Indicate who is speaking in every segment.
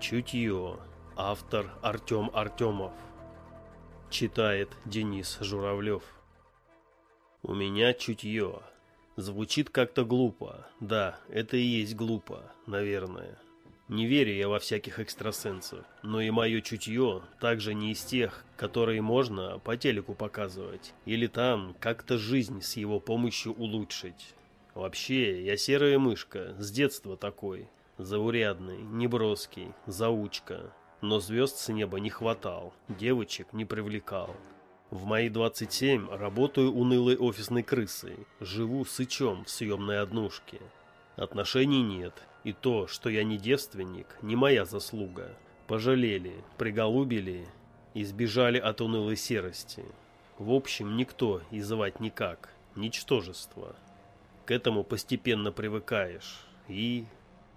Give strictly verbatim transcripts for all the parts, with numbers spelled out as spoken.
Speaker 1: Чутье. Автор Артем Артемов. Читает Денис Журавлев. У меня чутье. Звучит как-то глупо. Да, это и есть глупо, наверное. Не верю я во всяких экстрасенсов, но и мое чутье также не из тех, которые можно по телеку показывать, или там как-то жизнь с его помощью улучшить. Вообще, я серая мышка, с детства такой. Заурядный, неброский, заучка. Но звезд с неба не хватал, девочек не привлекал. В мои двадцать семь работаю унылой офисной крысой, живу сычом в съемной однушке. Отношений нет, и то, что я не девственник, не моя заслуга. Пожалели, приголубили и сбежали от унылой серости. В общем, никто и звать никак, ничтожество. К этому постепенно привыкаешь, и...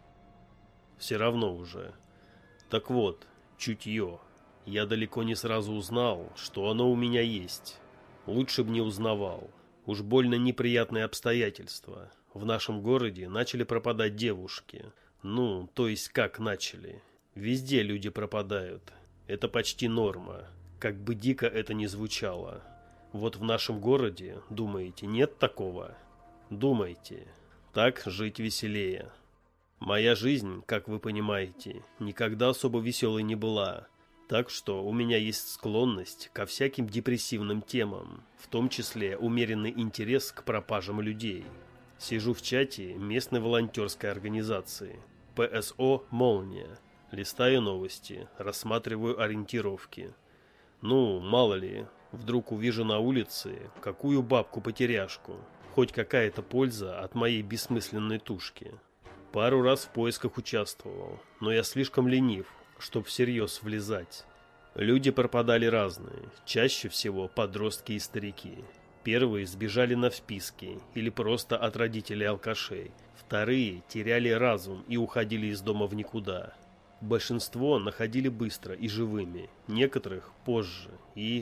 Speaker 1: все равно уже. Так вот, чутье. Я далеко не сразу узнал, что оно у меня есть. Лучше б не узнавал. Уж больно неприятные обстоятельства. В нашем городе начали пропадать девушки. Ну, то есть как начали. Везде люди пропадают. Это почти норма. Как бы дико это ни звучало. Вот в нашем городе, думаете, нет такого? Думайте. Так жить веселее. Моя жизнь, как вы понимаете, никогда особо веселой не была. Так что у меня есть склонность ко всяким депрессивным темам, в том числе умеренный интерес к пропажам людей. Сижу в чате местной волонтерской организации ПСО «Молния». Листаю новости, рассматриваю ориентировки. Ну, мало ли, вдруг увижу на улице какую бабку-потеряшку. Хоть какая-то польза от моей бессмысленной тушки. Пару раз в поисках участвовал, но я слишком ленив, чтоб всерьез влезать. Люди пропадали разные, чаще всего подростки и старики. Первые сбежали на вписки или просто от родителей-алкашей. Вторые теряли разум и уходили из дома в никуда. Большинство находили быстро и живыми, некоторых позже и...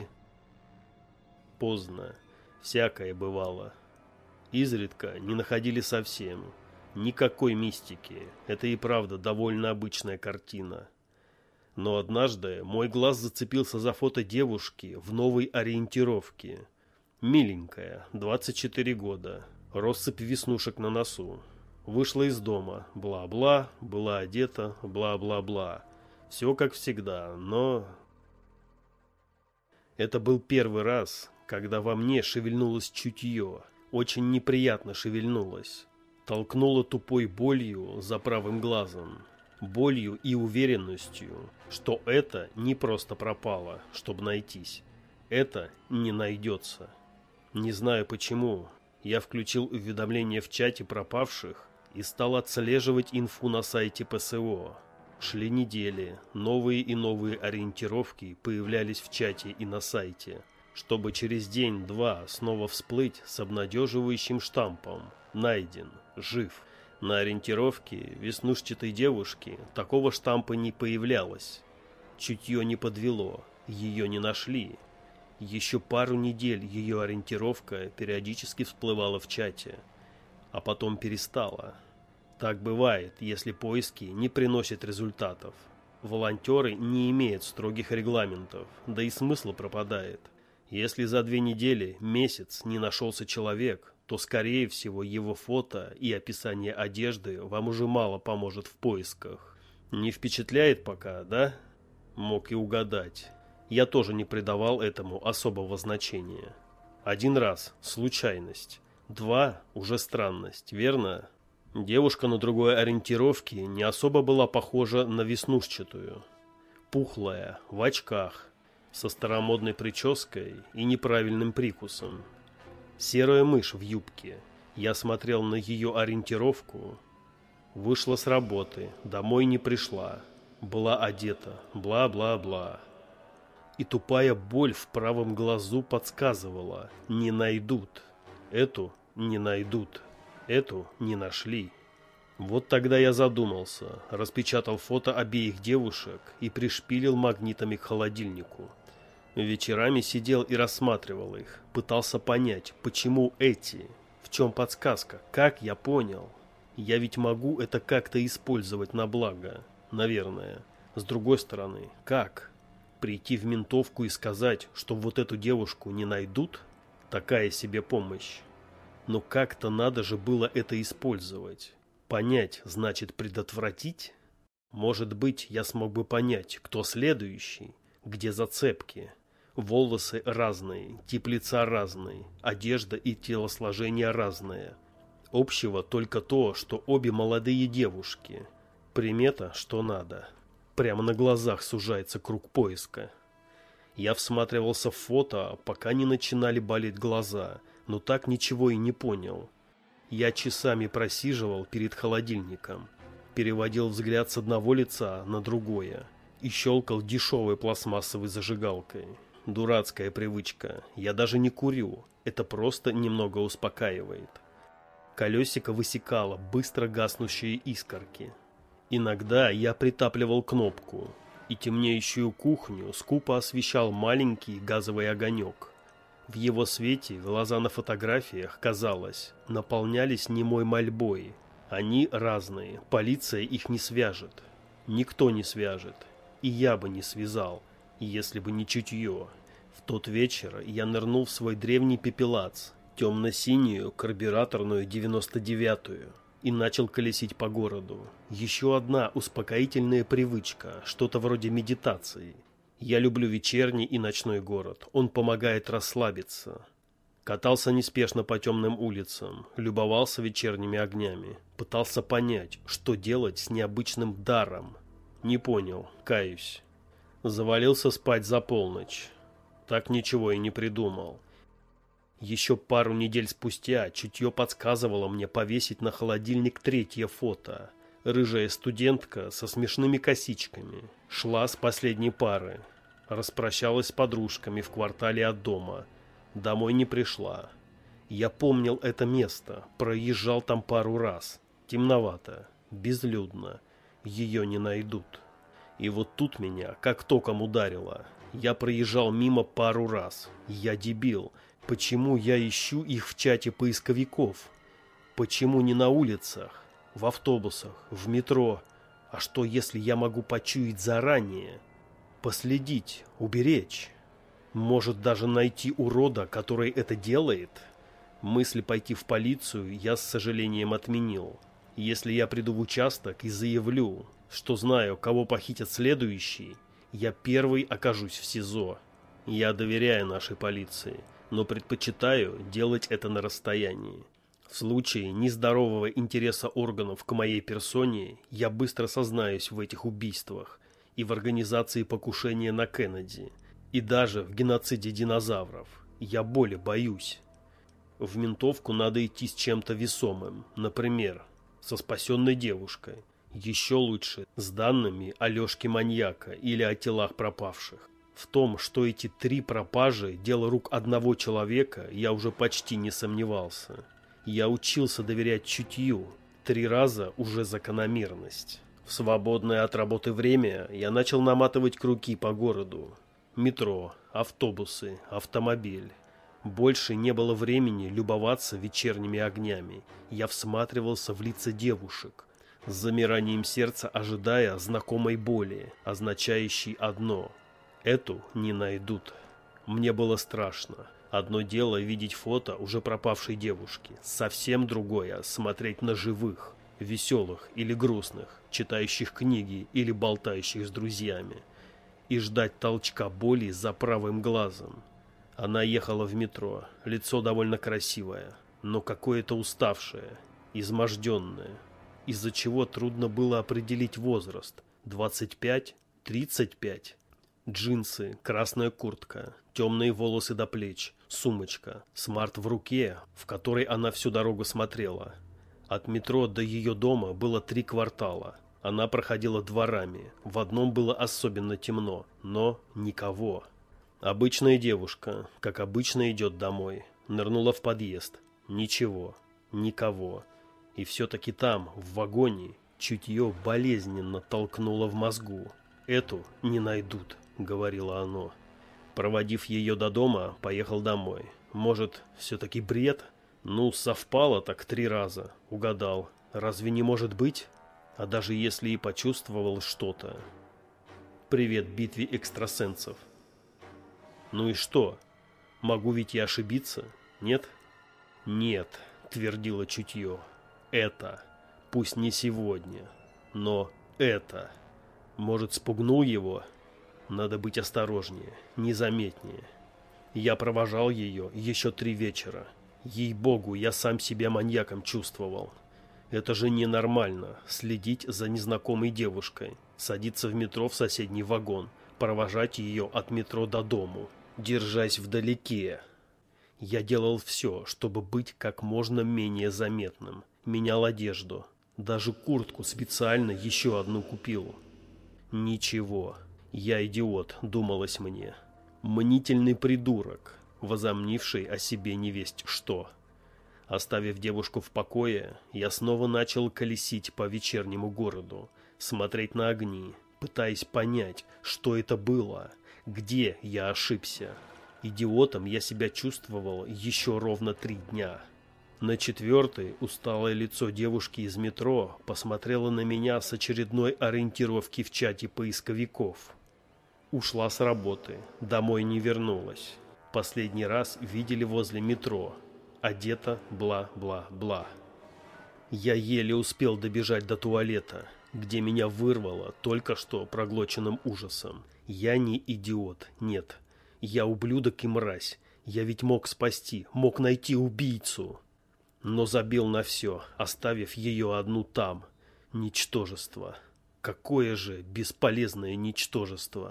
Speaker 1: поздно. Всякое бывало. Изредка не находили совсем. Никакой мистики. Это и правда довольно обычная картина. Но однажды мой глаз зацепился за фото девушки в новой ориентировке. Миленькая, двадцать четыре года, россыпь веснушек на носу. Вышла из дома, бла-бла, была одета, бла-бла-бла. Все как всегда, но... Это был первый раз, когда во мне шевельнулось чутье. Очень неприятно шевельнулось. Толкнуло тупой болью за правым глазом. Болью и уверенностью, что это не просто пропало, чтобы найтись. Это не найдется. Не знаю почему, я включил уведомления в чате пропавших и стал отслеживать инфу на сайте ПСО. Шли недели, новые и новые ориентировки появлялись в чате и на сайте, чтобы через день-два снова всплыть с обнадеживающим штампом «Найден, жив». На ориентировке веснушчатой девушки такого штампа не появлялось. Чутье не подвело, ее не нашли. Еще пару недель ее ориентировка периодически всплывала в чате, а потом перестала. Так бывает, если поиски не приносят результатов. Волонтеры не имеют строгих регламентов, да и смысл пропадает. Если за две недели, месяц не нашелся человек, то, скорее всего, его фото и описание одежды вам уже мало поможет в поисках. Не впечатляет пока, да? Мог и угадать. Я тоже не придавал этому особого значения. Один раз – случайность. Два – уже странность, верно? Девушка на другой ориентировке не особо была похожа на веснушчатую. Пухлая, в очках, со старомодной прической и неправильным прикусом. Серая мышь в юбке. Я смотрел на ее ориентировку. Вышла с работы, домой не пришла. Была одета, бла-бла-бла. И тупая боль в правом глазу подсказывала: не найдут. Эту не найдут. Эту не нашли. Вот тогда я задумался, распечатал фото обеих девушек и пришпилил магнитами к холодильнику. Вечерами сидел и рассматривал их, пытался понять, почему эти, в чем подсказка, как я понял. Я ведь могу это как-то использовать на благо, наверное. С другой стороны, как? Прийти в ментовку и сказать, что вот эту девушку не найдут? Такая себе помощь. Но как-то надо же было это использовать. Понять значит предотвратить? Может быть, я смог бы понять, кто следующий, где зацепки. Волосы разные, тип лица разный, одежда и телосложение разное. Общего только то, что обе молодые девушки. Примета, что надо. Прямо на глазах сужается круг поиска. Я всматривался в фото, пока не начинали болеть глаза, но так ничего и не понял. Я часами просиживал перед холодильником, переводил взгляд с одного лица на другое и щелкал дешевой пластмассовой зажигалкой. Дурацкая привычка. Я даже не курю. Это просто немного успокаивает. Колесико высекало быстро гаснущие искорки. Иногда я притапливал кнопку, и темнеющую кухню скупо освещал маленький газовый огонек. В его свете глаза на фотографиях, казалось, наполнялись немой мольбой. Они разные, полиция их не свяжет. Никто не свяжет, и я бы не связал, если бы не чутье. В тот вечер я нырнул в свой древний пепелац, темно-синюю карбюраторную девяносто девятую, и начал колесить по городу. Еще одна успокоительная привычка, что-то вроде медитации. Я люблю вечерний и ночной город, он помогает расслабиться. Катался неспешно по темным улицам, любовался вечерними огнями, пытался понять, что делать с необычным даром. Не понял, каюсь. Завалился спать за полночь. Так ничего и не придумал. Еще пару недель спустя чутье подсказывало мне повесить на холодильник третье фото. Рыжая студентка со смешными косичками шла с последней пары. Распрощалась с подружками в квартале от дома. Домой не пришла. Я помнил это место, проезжал там пару раз. Темновато, безлюдно. Ее не найдут. И вот тут меня как током ударило. Я проезжал мимо пару раз. Я дебил. Почему я ищу их в чате поисковиков? Почему не на улицах, в автобусах, в метро? А что, если я могу почуять заранее? Последить, уберечь? Может, даже найти урода, который это делает? Мысль пойти в полицию я с сожалением отменил. Если я приду в участок и заявлю, что знаю, кого похитят следующий, я первый окажусь в СИЗО. Я доверяю нашей полиции, но предпочитаю делать это на расстоянии. В случае нездорового интереса органов к моей персоне я быстро сознаюсь в этих убийствах и в организации покушения на Кеннеди, и даже в геноциде динозавров. Я боли боюсь. В ментовку надо идти с чем-то весомым, например, со спасенной девушкой. Еще лучше с данными о Лешке-маньяка или о телах пропавших. В том, что эти три пропажи – дело рук одного человека, я уже почти не сомневался. Я учился доверять чутью. Три раза уже закономерность. В свободное от работы время я начал наматывать круги по городу. Метро, автобусы, автомобиль. Больше не было времени любоваться вечерними огнями. Я всматривался в лица девушек, с замиранием сердца ожидая знакомой боли, означающей одно – эту не найдут. Мне было страшно. Одно дело видеть фото уже пропавшей девушки, совсем другое – смотреть на живых, веселых или грустных, читающих книги или болтающих с друзьями, и ждать толчка боли за правым глазом. Она ехала в метро, лицо довольно красивое, но какое-то уставшее, изможденное, из-за чего трудно было определить возраст – двадцать пять, тридцать пять. Джинсы, красная куртка, темные волосы до плеч, сумочка, смарт в руке, в которой она всю дорогу смотрела. От метро до ее дома было три квартала. Она проходила дворами, в одном было особенно темно, но никого. Обычная девушка, как обычно, идет домой, нырнула в подъезд. Ничего, никого. И все-таки там, в вагоне, чутье болезненно толкнуло в мозгу. «Эту не найдут», — говорило оно. Проводив ее до дома, поехал домой. Может, все-таки бред? Ну, совпало так три раза. Угадал. Разве не может быть? А даже если и почувствовал что-то. Привет битве экстрасенсов. Ну и что? Могу ведь и ошибиться, нет? Нет, твердило чутье. Это. Пусть не сегодня, но это. Может, спугнул его? Надо быть осторожнее, незаметнее. Я провожал ее еще три вечера. Ей-богу, я сам себя маньяком чувствовал. Это же ненормально, следить за незнакомой девушкой, садиться в метро в соседний вагон, провожать ее от метро до дому, держась вдалеке. Я делал все, чтобы быть как можно менее заметным. Менял одежду. Даже куртку специально еще одну купил. Ничего. Я идиот, думалось мне. Мнительный придурок, возомнивший о себе невесть что. Оставив девушку в покое, я снова начал колесить по вечернему городу, смотреть на огни, пытаясь понять, что это было, где я ошибся. Идиотом я себя чувствовал еще ровно три дня. На четвертый усталое лицо девушки из метро посмотрело на меня с очередной ориентировки в чате поисковиков. Ушла с работы, домой не вернулась. Последний раз видели возле метро. Одета бла-бла-бла. Я еле успел добежать до туалета, где меня вырвало только что проглоченным ужасом. Я не идиот, нет. Я ублюдок и мразь. Я ведь мог спасти, мог найти убийцу. Но забил на все, оставив ее одну там. Ничтожество. Какое же бесполезное ничтожество.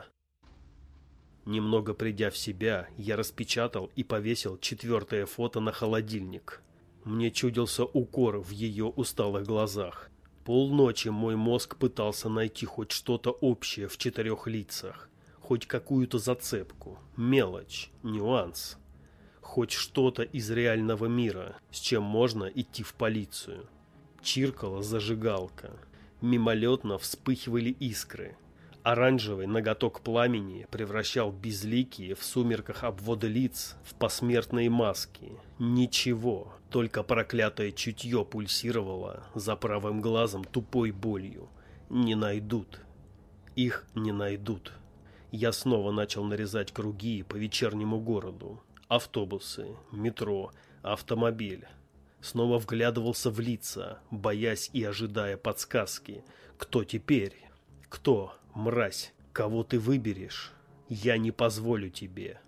Speaker 1: Немного придя в себя, я распечатал и повесил четвертое фото на холодильник. Мне чудился укор в ее усталых глазах. Полночи мой мозг пытался найти хоть что-то общее в четырех лицах. Хоть какую-то зацепку, мелочь, нюанс. Хоть что-то из реального мира, с чем можно идти в полицию. Чиркала зажигалка. Мимолетно вспыхивали искры. Оранжевый ноготок пламени превращал безликие в сумерках обводы лиц в посмертные маски. Ничего, только проклятое чутье пульсировало за правым глазом тупой болью. Не найдут. Их не найдут. Я снова начал нарезать круги по вечернему городу. Автобусы, метро, автомобиль. Снова вглядывался в лица, боясь и ожидая подсказки. Кто теперь? Кто? Мразь, кого ты выберешь? Я не позволю тебе.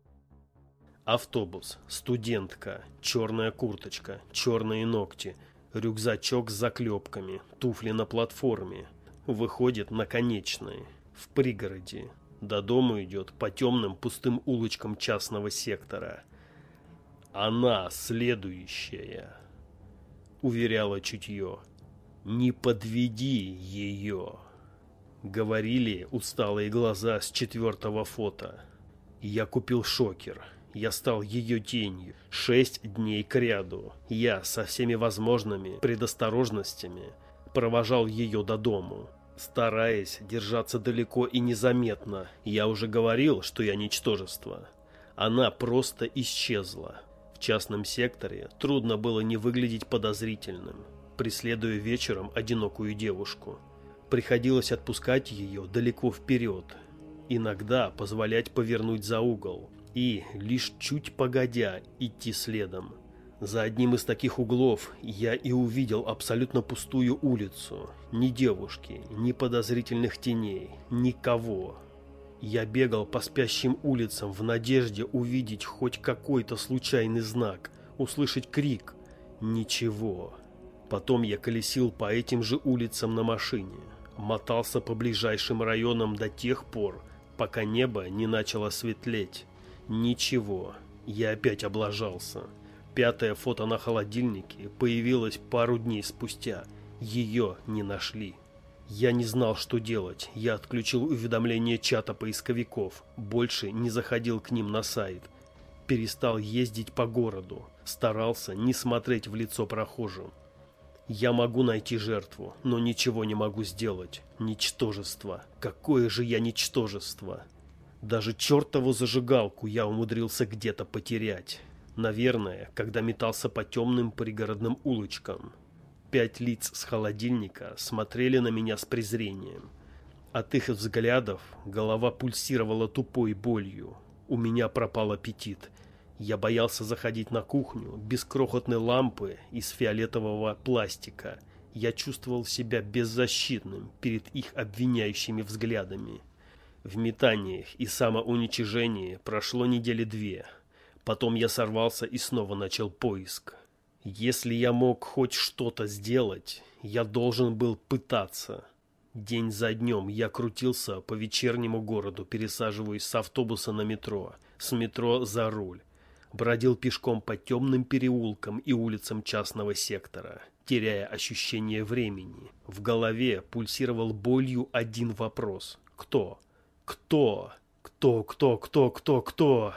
Speaker 1: Автобус, студентка, черная курточка, черные ногти, рюкзачок с заклепками, туфли на платформе. Выходит на конечной, в пригороде. До дома идет по темным пустым улочкам частного сектора. Она следующая, уверяла чутье. Не подведи ее. Говорили усталые глаза с четвертого фото. Я купил шокер. Я стал ее тенью. Шесть дней кряду. Я со всеми возможными предосторожностями провожал ее до дому. Стараясь держаться далеко и незаметно, я уже говорил, что я ничтожество. Она просто исчезла. В частном секторе трудно было не выглядеть подозрительным, преследуя вечером одинокую девушку. Приходилось отпускать ее далеко вперед, иногда позволять повернуть за угол и, лишь чуть погодя, идти следом. За одним из таких углов я и увидел абсолютно пустую улицу. Ни девушки, ни подозрительных теней, никого. Я бегал по спящим улицам в надежде увидеть хоть какой-то случайный знак, услышать крик. Ничего. Потом я колесил по этим же улицам на машине. Мотался по ближайшим районам до тех пор, пока небо не начало светлеть. Ничего. Я опять облажался. Пятое фото на холодильнике появилось пару дней спустя. Ее не нашли. Я не знал, что делать. Я отключил уведомления чата поисковиков. Больше не заходил к ним на сайт. Перестал ездить по городу. Старался не смотреть в лицо прохожим. Я могу найти жертву, но ничего не могу сделать. Ничтожество. Какое же я ничтожество. Даже чертову зажигалку я умудрился где-то потерять. Наверное, когда метался по темным пригородным улочкам. Пять лиц с холодильника смотрели на меня с презрением. От их взглядов голова пульсировала тупой болью. У меня пропал аппетит. Я боялся заходить на кухню без крохотной лампы из фиолетового пластика. Я чувствовал себя беззащитным перед их обвиняющими взглядами. В метаниях и самоуничижении прошло недели две. Потом я сорвался и снова начал поиск. Если я мог хоть что-то сделать, я должен был пытаться. День за днем я крутился по вечернему городу, пересаживаясь с автобуса на метро, с метро за руль. Бродил пешком по темным переулкам и улицам частного сектора, теряя ощущение времени. В голове пульсировал болью один вопрос. Кто? Кто? Кто, кто, кто, кто, кто?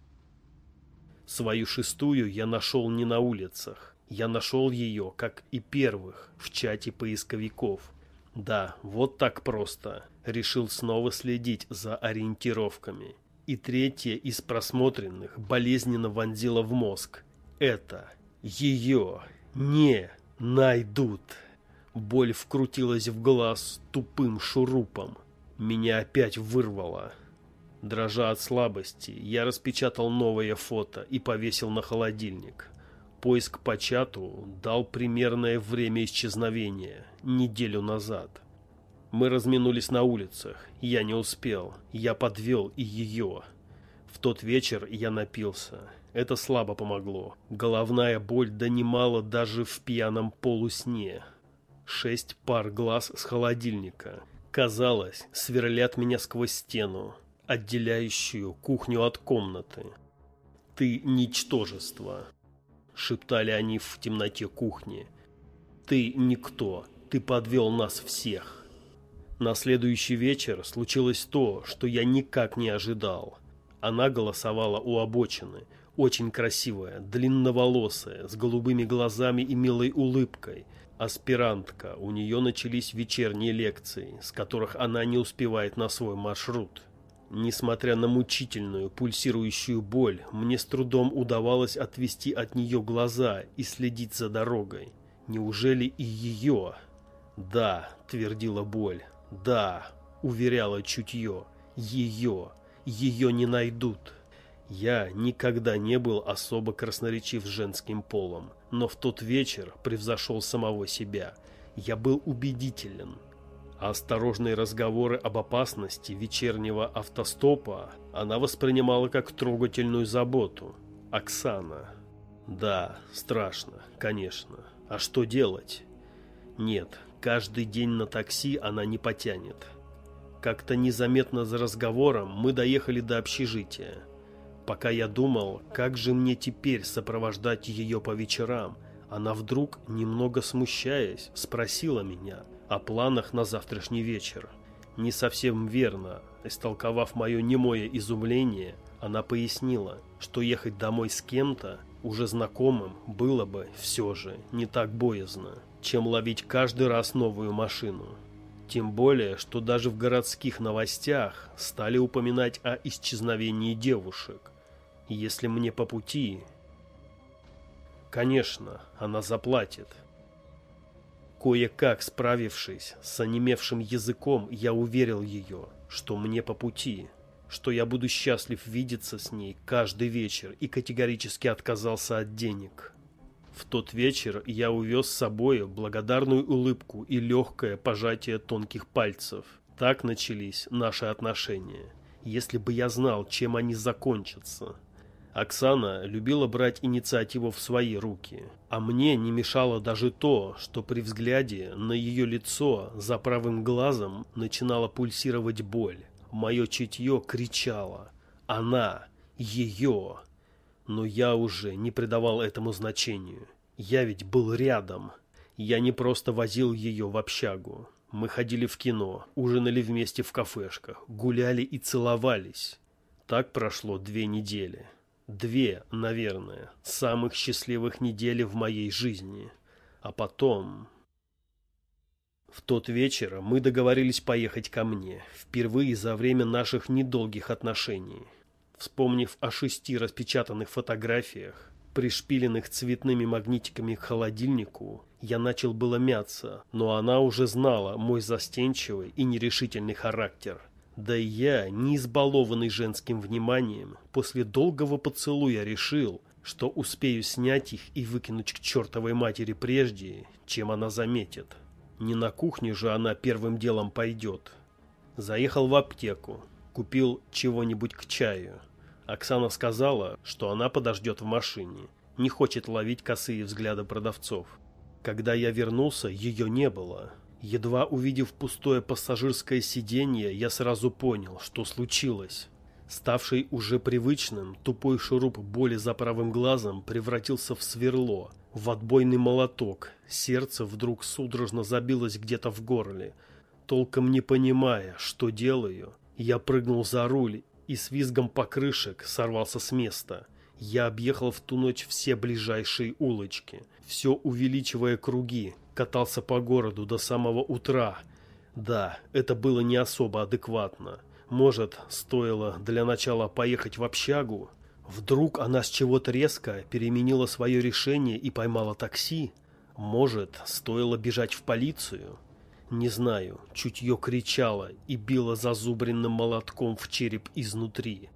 Speaker 1: Свою шестую я нашел не на улицах. Я нашел ее, как и первых, в чате поисковиков. Да, вот так просто. Решил снова следить за ориентировками. И третье из просмотренных болезненно вонзило в мозг. Это ее не найдут. Боль вкрутилась в глаз тупым шурупом. Меня опять вырвало. Дрожа от слабости, я распечатал новое фото и повесил на холодильник. Поиск по чату дал примерное время исчезновения, неделю назад. Мы разминулись на улицах, я не успел, я подвел и ее. В тот вечер я напился, это слабо помогло. Головная боль донимала даже в пьяном полусне. Шесть пар глаз с холодильника, казалось, сверлят меня сквозь стену, отделяющую кухню от комнаты. «Ты ничтожество», — шептали они в темноте кухни. «Ты никто, ты подвел нас всех». На следующий вечер случилось то, что я никак не ожидал. Она голосовала у обочины, очень красивая, длинноволосая, с голубыми глазами и милой улыбкой. Аспирантка, у нее начались вечерние лекции, с которых она не успевает на свой маршрут. Несмотря на мучительную, пульсирующую боль, мне с трудом удавалось отвести от нее глаза и следить за дорогой. Неужели и ее? «Да», — твердила боль, — «да», — уверяла чутье, — «ее, ее не найдут». Я никогда не был особо красноречив с женским полом, но в тот вечер превзошел самого себя. Я был убедителен. А осторожные разговоры об опасности вечернего автостопа она воспринимала как трогательную заботу. Оксана. Да, страшно, конечно. А что делать? Нет, каждый день на такси она не потянет. Как-то незаметно за разговором мы доехали до общежития. Пока я думал, как же мне теперь сопровождать ее по вечерам, она вдруг, немного смущаясь, спросила меня о планах на завтрашний вечер. Не совсем верно, истолковав мое немое изумление, она пояснила, что ехать домой с кем-то, уже знакомым, было бы все же не так боязно, чем ловить каждый раз новую машину. Тем более, что даже в городских новостях стали упоминать о исчезновении девушек. И если мне по пути... Конечно, она заплатит. Кое-как справившись с онемевшим языком, я уверил ее, что мне по пути, что я буду счастлив видеться с ней каждый вечер, и категорически отказался от денег. В тот вечер я увез с собой благодарную улыбку и легкое пожатие тонких пальцев. Так начались наши отношения. Если бы я знал, чем они закончатся. Оксана любила брать инициативу в свои руки, а мне не мешало даже то, что при взгляде на ее лицо за правым глазом начинала пульсировать боль. Мое чутье кричало: она, ее. Но я уже не придавал этому значению. Я ведь был рядом. Я не просто возил ее в общагу. Мы ходили в кино, ужинали вместе в кафешках, гуляли и целовались. Так прошло две недели. Две, наверное, самых счастливых недели в моей жизни. А потом... В тот вечер мы договорились поехать ко мне, впервые за время наших недолгих отношений. Вспомнив о шести распечатанных фотографиях, пришпиленных цветными магнитиками к холодильнику, я начал было мяться, но она уже знала мой застенчивый и нерешительный характер. Да и я, не избалованный женским вниманием, после долгого поцелуя решил, что успею снять их и выкинуть к чертовой матери прежде, чем она заметит. Не на кухне же она первым делом пойдет. Заехал в аптеку, купил чего-нибудь к чаю. Оксана сказала, что она подождет в машине, не хочет ловить косые взгляды продавцов. Когда я вернулся, ее не было. Едва увидев пустое пассажирское сиденье, я сразу понял, что случилось. Ставший уже привычным, тупой шуруп боли за правым глазом превратился в сверло, в отбойный молоток. Сердце вдруг судорожно забилось где-то в горле. Толком не понимая, что делаю, я прыгнул за руль и с визгом покрышек сорвался с места. Я объехал в ту ночь все ближайшие улочки, все увеличивая круги, катался по городу до самого утра. Да, это было не особо адекватно. Может, стоило для начала поехать в общагу? Вдруг она с чего-то резко переменила свое решение и поймала такси? Может, стоило бежать в полицию? Не знаю, чутье кричало и било зазубренным молотком в череп изнутри.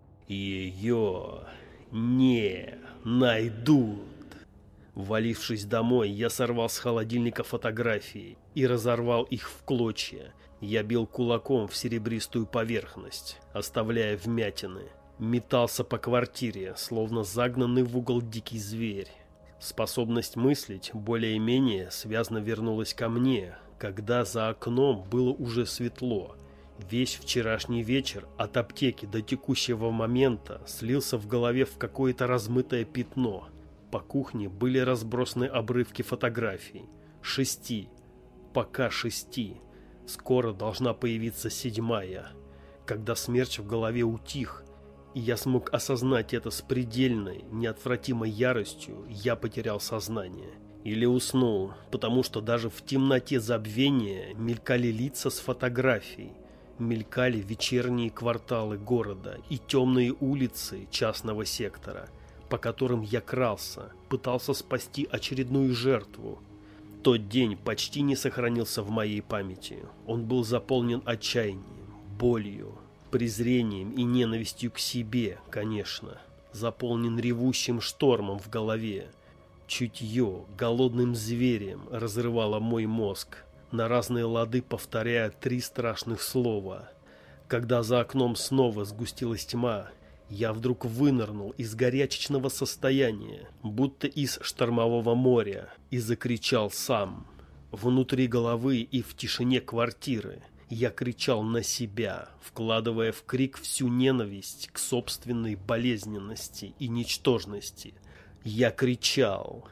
Speaker 1: Ее не найдут. Валившись домой, я сорвал с холодильника фотографии и разорвал их в клочья. Я бил кулаком в серебристую поверхность, оставляя вмятины. Метался по квартире, словно загнанный в угол дикий зверь. Способность мыслить более-менее связно вернулась ко мне, когда за окном было уже светло. Весь вчерашний вечер от аптеки до текущего момента слился в голове в какое-то размытое пятно. По кухне были разбросаны обрывки фотографий. Шести. Пока шести. Скоро должна появиться седьмая. Когда смерч в голове утих, и я смог осознать это с предельной, неотвратимой яростью, я потерял сознание. Или уснул, потому что даже в темноте забвения мелькали лица с фотографий. Мелькали вечерние кварталы города и темные улицы частного сектора, по которым я крался, пытался спасти очередную жертву. Тот день почти не сохранился в моей памяти. Он был заполнен отчаянием, болью, презрением и ненавистью к себе, конечно. Заполнен ревущим штормом в голове. Чутье голодным зверем разрывало мой мозг, на разные лады повторяя три страшных слова. Когда за окном снова сгустилась тьма, я вдруг вынырнул из горячечного состояния, будто из штормового моря, и закричал сам. Внутри головы и в тишине квартиры я кричал на себя, вкладывая в крик всю ненависть к собственной болезненности и ничтожности. Я кричал: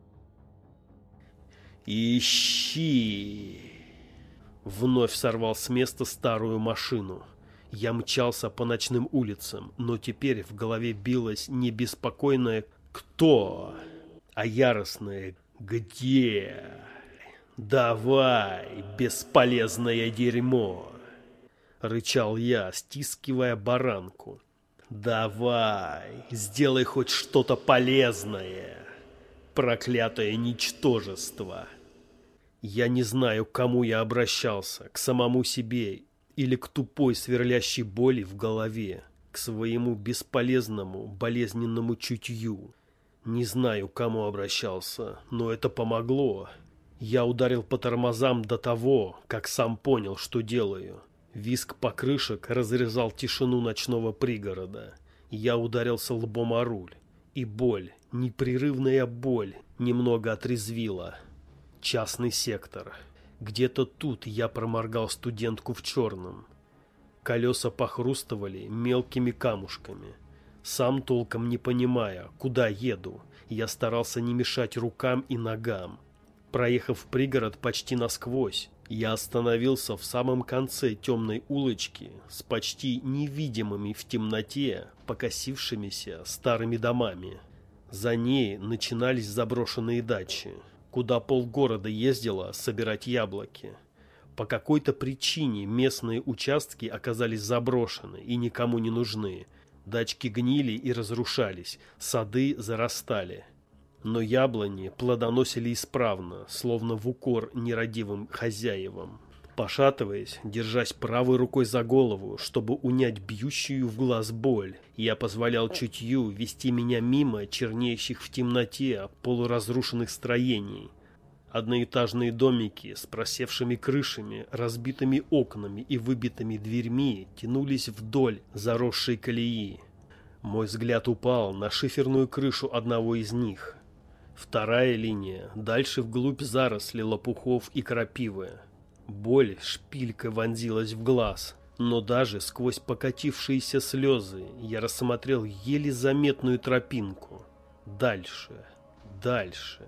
Speaker 1: «Ищи!» Вновь сорвал с места старую машину. Я мчался по ночным улицам, но теперь в голове билось не беспокойное «кто?», а яростное «где?». «Давай, бесполезное дерьмо!» — рычал я, стискивая баранку. «Давай, сделай хоть что-то полезное, проклятое ничтожество!» Я не знаю, к кому я обращался, к самому себе или к тупой сверлящей боли в голове, к своему бесполезному болезненному чутью. Не знаю, к кому обращался, но это помогло. Я ударил по тормозам до того, как сам понял, что делаю. Визг покрышек разрезал тишину ночного пригорода. Я ударился лбом о руль, и боль, непрерывная боль, немного отрезвила. Частный сектор. Где-то тут я проморгал студентку в черном. Колеса похрустывали мелкими камушками. Сам толком не понимая, куда еду, я старался не мешать рукам и ногам. Проехав пригород почти насквозь, я остановился в самом конце темной улочки с почти невидимыми в темноте покосившимися старыми домами. За ней начинались заброшенные дачи, куда полгорода ездило собирать яблоки. По какой-то причине местные участки оказались заброшены и никому не нужны. Дачки гнили и разрушались, сады зарастали. Но яблони плодоносили исправно, словно в укор нерадивым хозяевам. Пошатываясь, держась правой рукой за голову, чтобы унять бьющую в глаз боль, я позволял чутью вести меня мимо чернеющих в темноте полуразрушенных строений. Одноэтажные домики с просевшими крышами, разбитыми окнами и выбитыми дверьми тянулись вдоль заросшей колеи. Мой взгляд упал на шиферную крышу одного из них. Вторая линия, дальше вглубь заросли лопухов и крапивы. Боль шпилькой вонзилась в глаз, но даже сквозь покатившиеся слезы я рассмотрел еле заметную тропинку. Дальше, дальше.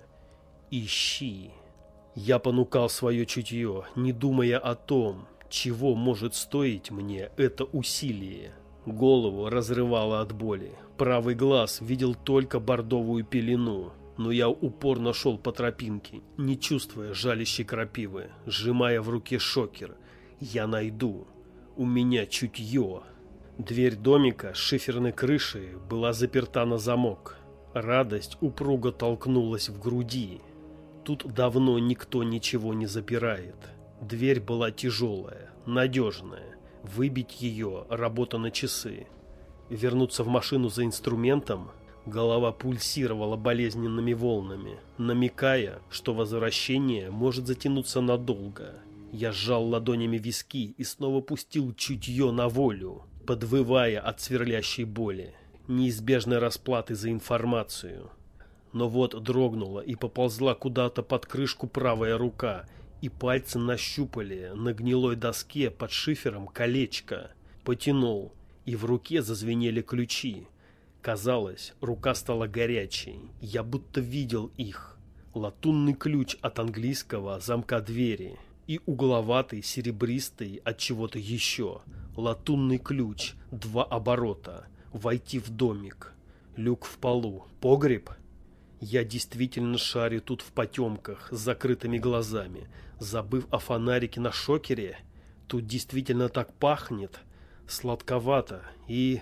Speaker 1: Ищи. Я понукал свое чутье, не думая о том, чего может стоить мне это усилие. Голову разрывало от боли. Правый глаз видел только бордовую пелену. Но я упорно шел по тропинке, не чувствуя жалящей крапивы, сжимая в руке шокер. Я найду. У меня чутье. Дверь домика с шиферной крышей была заперта на замок. Радость упруго толкнулась в груди. Тут давно никто ничего не запирает. Дверь была тяжелая, надежная. Выбить ее — работа на часы. Вернуться в машину за инструментом? Голова пульсировала болезненными волнами, намекая, что возвращение может затянуться надолго. Я сжал ладонями виски и снова пустил чутье на волю, подвывая от сверлящей боли, неизбежной расплаты за информацию. Но вот дрогнула и поползла куда-то под крышку правая рука, и пальцы нащупали на гнилой доске под шифером колечко. Потянул, и в руке зазвенели ключи. Казалось, рука стала горячей. Я будто видел их. Латунный ключ от английского замка двери и угловатый, серебристый от чего-то еще. Латунный ключ, два оборота. Войти в домик. Люк в полу. Погреб? Я действительно шарю тут в потемках с закрытыми глазами, забыв о фонарике на шокере. Тут действительно так пахнет. Сладковато и...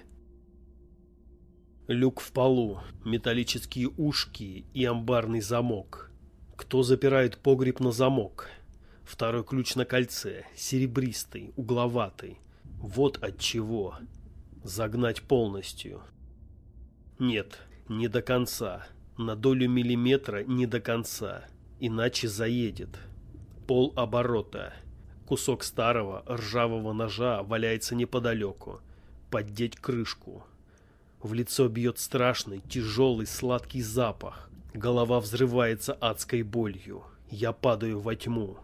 Speaker 1: Люк в полу, металлические ушки и амбарный замок. Кто запирает погреб на замок? Второй ключ на кольце, серебристый, угловатый. Вот от чего. Загнать полностью. Нет, не до конца. На долю миллиметра не до конца. Иначе заедет. Пол оборота. Кусок старого ржавого ножа валяется неподалеку. Поддеть крышку. В лицо бьет страшный, тяжелый, сладкий запах. Голова взрывается адской болью. Я падаю во тьму.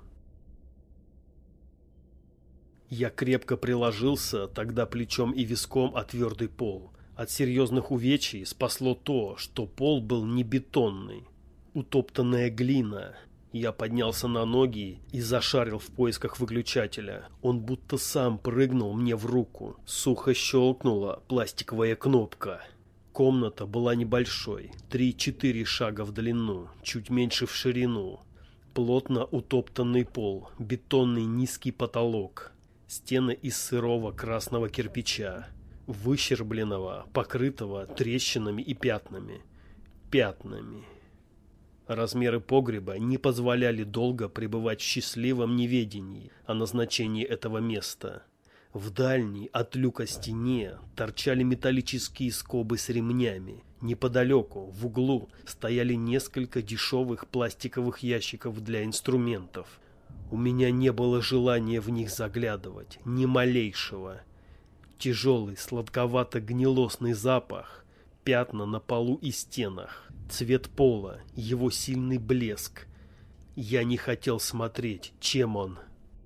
Speaker 1: Я крепко приложился тогда плечом и виском о твердый пол. От серьезных увечий спасло то, что пол был не бетонный. Утоптанная глина. Я поднялся на ноги и зашарил в поисках выключателя. Он будто сам прыгнул мне в руку. Сухо щелкнула пластиковая кнопка. Комната была небольшой, три-четыре шага в длину, чуть меньше в ширину. Плотно утоптанный пол, бетонный низкий потолок. Стены из сырого красного кирпича, выщербленного, покрытого трещинами и пятнами. Пятнами. Размеры погреба не позволяли долго пребывать в счастливом неведении о назначении этого места. В дальней от люка стене торчали металлические скобы с ремнями. Неподалеку, в углу, стояли несколько дешевых пластиковых ящиков для инструментов. У меня не было желания в них заглядывать, ни малейшего. Тяжелый, сладковато-гнилостный запах, пятна на полу и стенах. Цвет пола, его сильный блеск. Я не хотел смотреть, чем он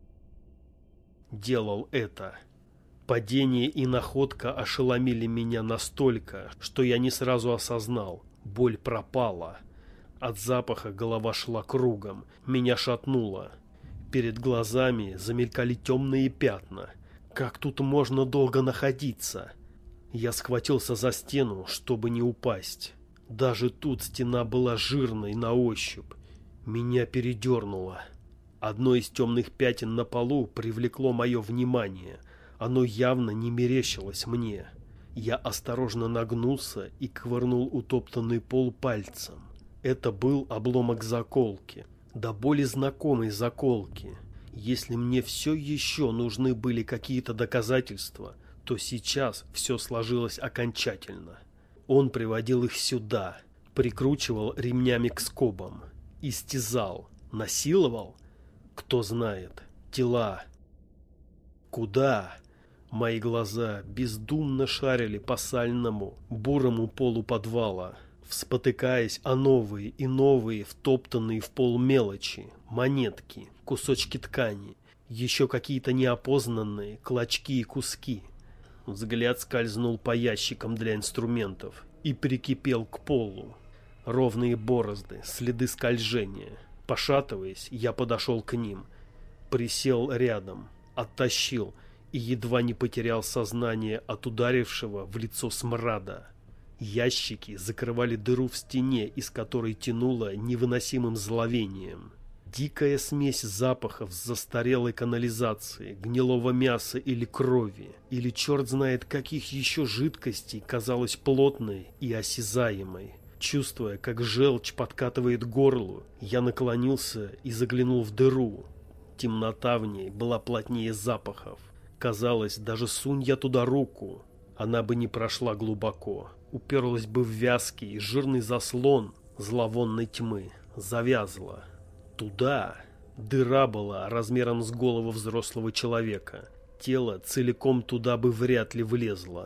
Speaker 1: делал это. Падение и находка ошеломили меня настолько, что я не сразу осознал. Боль пропала. От запаха голова шла кругом, меня шатнуло. Перед глазами замелькали темные пятна. Как тут можно долго находиться? Я схватился за стену, чтобы не упасть. Даже тут стена была жирной на ощупь. Меня передернуло. Одно из темных пятен на полу привлекло мое внимание. Оно явно не мерещилось мне. Я осторожно нагнулся и ковырнул утоптанный пол пальцем. Это был обломок заколки, до боли знакомой заколки. Если мне все еще нужны были какие-то доказательства, то сейчас все сложилось окончательно. Он приводил их сюда, прикручивал ремнями к скобам, истязал, насиловал. Кто знает, тела. Куда? Мои глаза бездумно шарили по сальному, бурому полу подвала, спотыкаясь о новые и новые втоптанные в пол мелочи, монетки, кусочки ткани, еще какие-то неопознанные клочки и куски. Взгляд скользнул по ящикам для инструментов и прикипел к полу. Ровные борозды, следы скольжения. Пошатываясь, я подошел к ним, присел рядом, оттащил и едва не потерял сознание от ударившего в лицо смрада. Ящики закрывали дыру в стене, из которой тянуло невыносимым зловением. Дикая смесь запахов с застарелой канализации, гнилого мяса или крови, или черт знает каких еще жидкостей, казалась плотной и осязаемой. Чувствуя, как желчь подкатывает к горлу, я наклонился и заглянул в дыру. Темнота в ней была плотнее запахов. Казалось, даже сунь я туда руку, она бы не прошла глубоко, уперлась бы в вязкий, жирный заслон зловонной тьмы, завязла. Туда дыра была размером с голову взрослого человека. Тело целиком туда бы вряд ли влезло.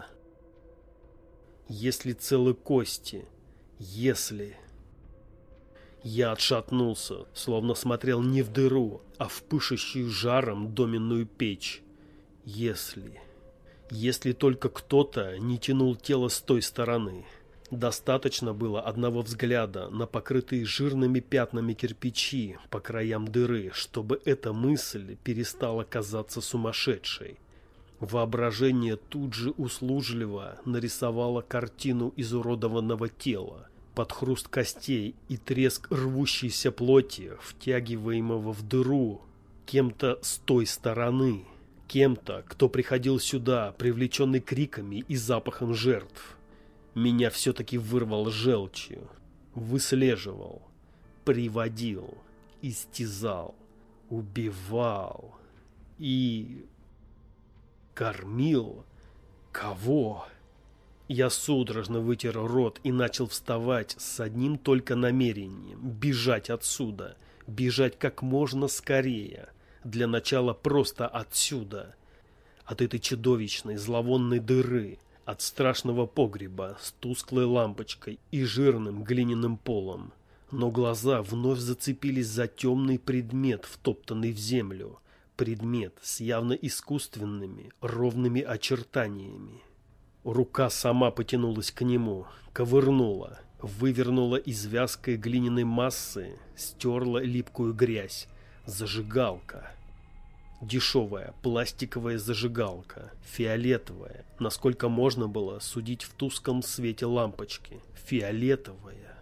Speaker 1: Если целы кости, если... Я отшатнулся, словно смотрел не в дыру, а в пышущую жаром доменную печь. Если... Если только кто-то не тянул тело с той стороны. Достаточно было одного взгляда на покрытые жирными пятнами кирпичи по краям дыры, чтобы эта мысль перестала казаться сумасшедшей. Воображение тут же услужливо нарисовало картину изуродованного тела, под хруст костей и треск рвущейся плоти, втягиваемого в дыру кем-то с той стороны, кем-то, кто приходил сюда, привлеченный криками и запахом жертв. Меня все-таки вырвал желчью, выслеживал, приводил, истязал, убивал и... кормил? Кого? Я судорожно вытер рот и начал вставать с одним только намерением – бежать отсюда, бежать как можно скорее. Для начала просто отсюда, от этой чудовищной зловонной дыры, от страшного погреба с тусклой лампочкой и жирным глиняным полом. Но глаза вновь зацепились за темный предмет, втоптанный в землю. Предмет с явно искусственными, ровными очертаниями. Рука сама потянулась к нему, ковырнула, вывернула из вязкой глиняной массы, стерла липкую грязь. Зажигалка. Дешевая пластиковая зажигалка, фиолетовая, насколько можно было судить в тусклом свете лампочки. Фиолетовая.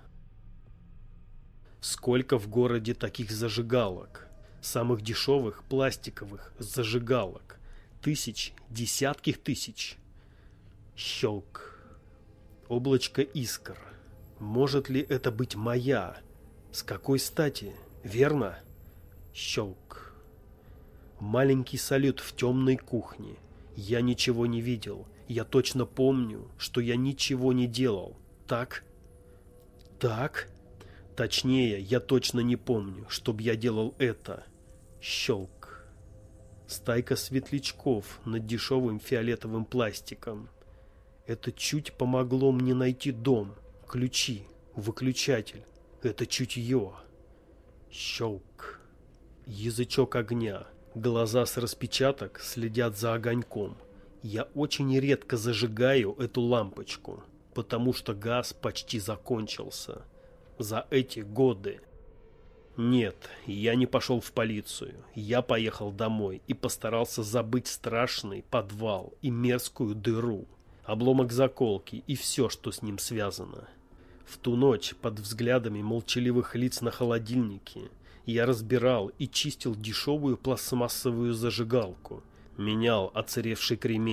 Speaker 1: Сколько в городе таких зажигалок? Самых дешевых пластиковых зажигалок. Тысяч, десятки тысяч. Щелк. Облачко искр. Может ли это быть моя? С какой стати? Верно? Щелк. Маленький салют в темной кухне. Я ничего не видел. Я точно помню, что я ничего не делал. Так? Так? Точнее, я точно не помню, чтоб я делал это. Щелк. Стайка светлячков над дешевым фиолетовым пластиком. Это чуть помогло мне найти дом, ключи, выключатель. Это чутье. Щелк. Язычок огня. Глаза с распечаток следят за огоньком. Я очень редко зажигаю эту лампочку, потому что газ почти закончился. За эти годы. Нет, я не пошел в полицию. Я поехал домой и постарался забыть страшный подвал и мерзкую дыру, обломок заколки и все, что с ним связано. В ту ночь, под взглядами молчаливых лиц на холодильнике, я разбирал и чистил дешевую пластмассовую зажигалку, менял оцаревший кремень,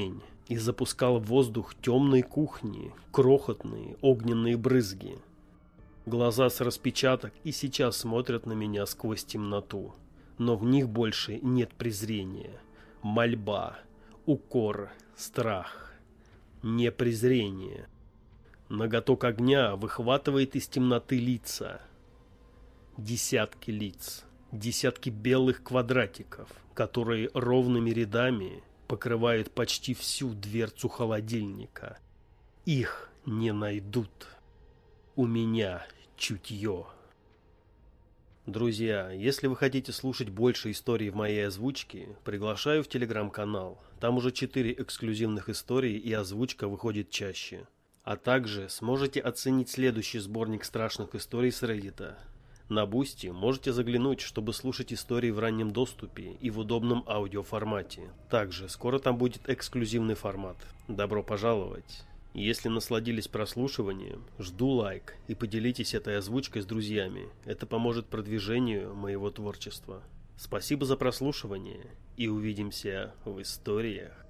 Speaker 1: и запускал в воздух темной кухни, крохотные огненные брызги. Глаза с распечаток и сейчас смотрят на меня сквозь темноту, но в них больше нет презрения, мольба, укор, страх. Не презрение. Ноготок огня выхватывает из темноты лица. Десятки лиц, десятки белых квадратиков, которые ровными рядами покрывают почти всю дверцу холодильника. Их не найдут. У меня чутье. Друзья, если вы хотите слушать больше историй в моей озвучке, приглашаю в телеграм-канал. Там уже четыре эксклюзивных истории, и озвучка выходит чаще. А также сможете оценить следующий сборник страшных историй с Reddit. На Бусти можете заглянуть, чтобы слушать истории в раннем доступе и в удобном аудиоформате. Также скоро там будет эксклюзивный формат. Добро пожаловать! Если насладились прослушиванием, жду лайк и поделитесь этой озвучкой с друзьями. Это поможет продвижению моего творчества. Спасибо за прослушивание и увидимся в историях.